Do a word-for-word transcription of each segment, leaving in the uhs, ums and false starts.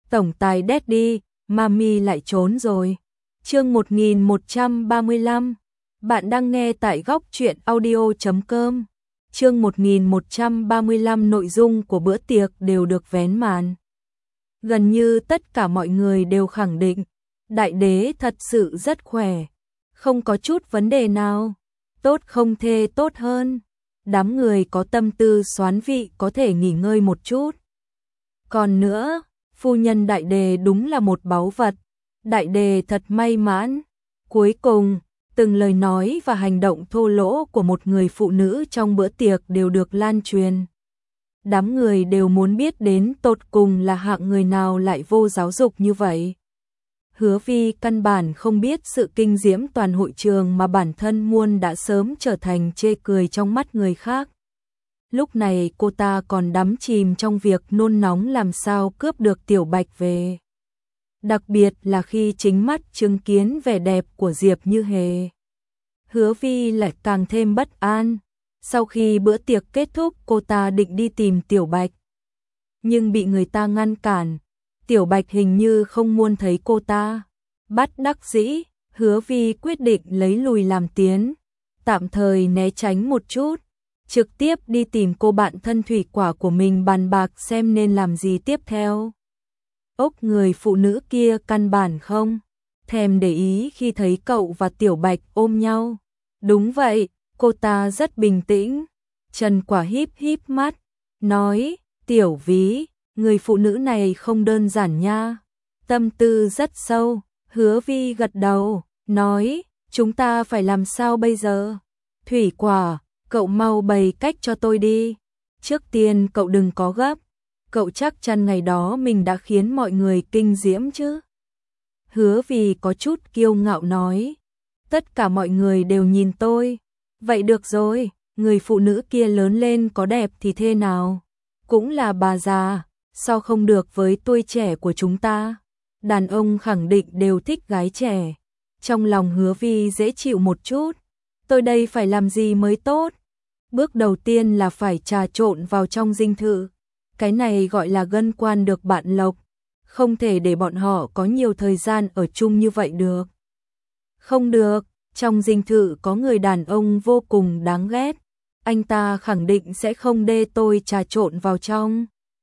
Tổng tài Daddy, Mami lại trốn rồi. Chương một nghìn một trăm ba mươi lăm. Bạn đang nghe tại góc truyện audio chấm com. Chương một nghìn một trăm ba mươi lăm. Nội dung của bữa tiệc đều được vén màn. Gần như tất cả mọi người đều khẳng định đại đế thật sự rất khỏe, không có chút vấn đề nào, tốt không thể tốt hơn. Đám người có tâm tư xoán vị có thể nghỉ ngơi một chút. Còn nữa, phu nhân đại đề đúng là một báu vật. Đại đề thật may mắn. Cuối cùng, từng lời nói và hành động thô lỗ của một người phụ nữ trong bữa tiệc đều được lan truyền. Đám người đều muốn biết đến tột cùng là hạng người nào lại vô giáo dục như vậy. Hứa Vi căn bản không biết sự kinh diễm toàn hội trường mà bản thân muôn đã sớm trở thành chê cười trong mắt người khác. Lúc này cô ta còn đắm chìm trong việc nôn nóng làm sao cướp được Tiểu Bạch về. Đặc biệt là khi chính mắt chứng kiến vẻ đẹp của Diệp Như Hề. Hứa Vi lại càng thêm bất an. Sau khi bữa tiệc kết thúc cô ta định đi tìm Tiểu Bạch. Nhưng bị người ta ngăn cản. Tiểu Bạch hình như không muốn thấy cô ta. Bất đắc dĩ, Hứa Vi quyết định lấy lùi làm tiến. Tạm thời né tránh một chút. Trực tiếp đi tìm cô bạn thân thủy quả của mình bàn bạc xem nên làm gì tiếp theo. Ốc người phụ nữ kia căn bản không thèm để ý khi thấy cậu và Tiểu Bạch ôm nhau. Đúng vậy, cô ta rất bình tĩnh. Trần Quả híp híp mắt, nói, Tiểu Ví, người phụ nữ này không đơn giản nha. Tâm tư rất sâu. Hứa Vi gật đầu, nói, chúng ta phải làm sao bây giờ? Thủy Quả, cậu mau bày cách cho tôi đi. Trước tiên cậu đừng có gấp. Cậu chắc chắn ngày đó mình đã khiến mọi người kinh diễm chứ? Hứa Vi có chút kiêu ngạo nói. Tất cả mọi người đều nhìn tôi. Vậy được rồi, người phụ nữ kia lớn lên có đẹp thì thế nào? Cũng là bà già, sao không được với tuổi trẻ của chúng ta? Đàn ông khẳng định đều thích gái trẻ. Trong lòng Hứa Vi dễ chịu một chút. Tôi đây phải làm gì mới tốt? Bước đầu tiên là phải trà trộn vào trong dinh thự. Cái này gọi là gân quan được bạn lộc. Không thể để bọn họ có nhiều thời gian ở chung như vậy được. Không được, trong dinh thự có người đàn ông vô cùng đáng ghét. Anh ta khẳng định sẽ không để tôi trà trộn vào trong.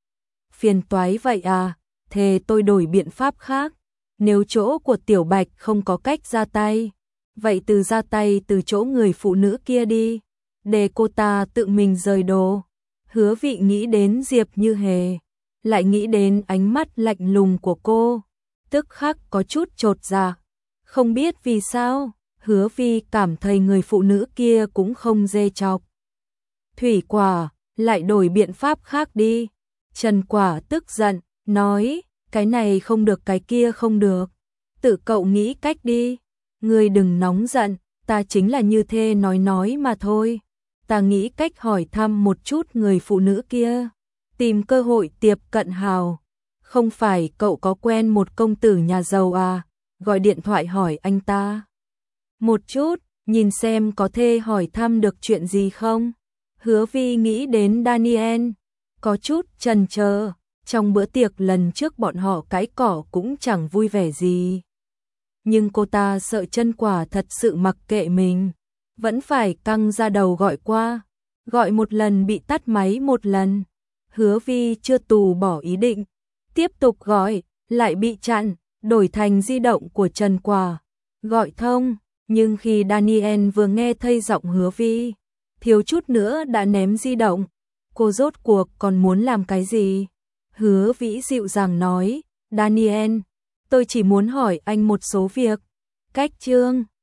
Phiền toái vậy à, thế tôi đổi biện pháp khác. Nếu chỗ của Tiểu Bạch không có cách ra tay, vậy từ ra tay từ chỗ người phụ nữ kia đi, để cô ta tự mình rời đồ. Hứa Vi nghĩ đến Diệp Như Hề, lại nghĩ đến ánh mắt lạnh lùng của cô, tức khắc có chút chột dạ. Không biết vì sao, Hứa Vi cảm thấy người phụ nữ kia cũng không dê chọc. Thủy Quả, lại đổi biện pháp khác đi. Trần Quả tức giận, nói, cái này không được cái kia không được. Tự cậu nghĩ cách đi. Ngươi đừng nóng giận, ta chính là như thế nói nói mà thôi. Ta nghĩ cách hỏi thăm một chút người phụ nữ kia. Tìm cơ hội tiếp cận hào. Không phải cậu có quen một công tử nhà giàu à? Gọi điện thoại hỏi anh ta một chút, nhìn xem có thể hỏi thăm được chuyện gì không. Hứa Vi nghĩ đến Daniel, có chút chần chờ. Trong bữa tiệc lần trước bọn họ cãi cỏ cũng chẳng vui vẻ gì. Nhưng cô ta sợ Trần Quả thật sự mặc kệ mình, vẫn phải căng ra đầu gọi qua. Gọi một lần bị tắt máy một lần. Hứa Vi chưa từ bỏ ý định, tiếp tục gọi, lại bị chặn, đổi thành di động của Trần Quả. Gọi thông, nhưng khi Daniel vừa nghe thấy giọng Hứa Vi, thiếu chút nữa đã ném di động. Cô rốt cuộc còn muốn làm cái gì? Hứa Vĩ dịu dàng nói, Daniel, tôi chỉ muốn hỏi anh một số việc. Cách chương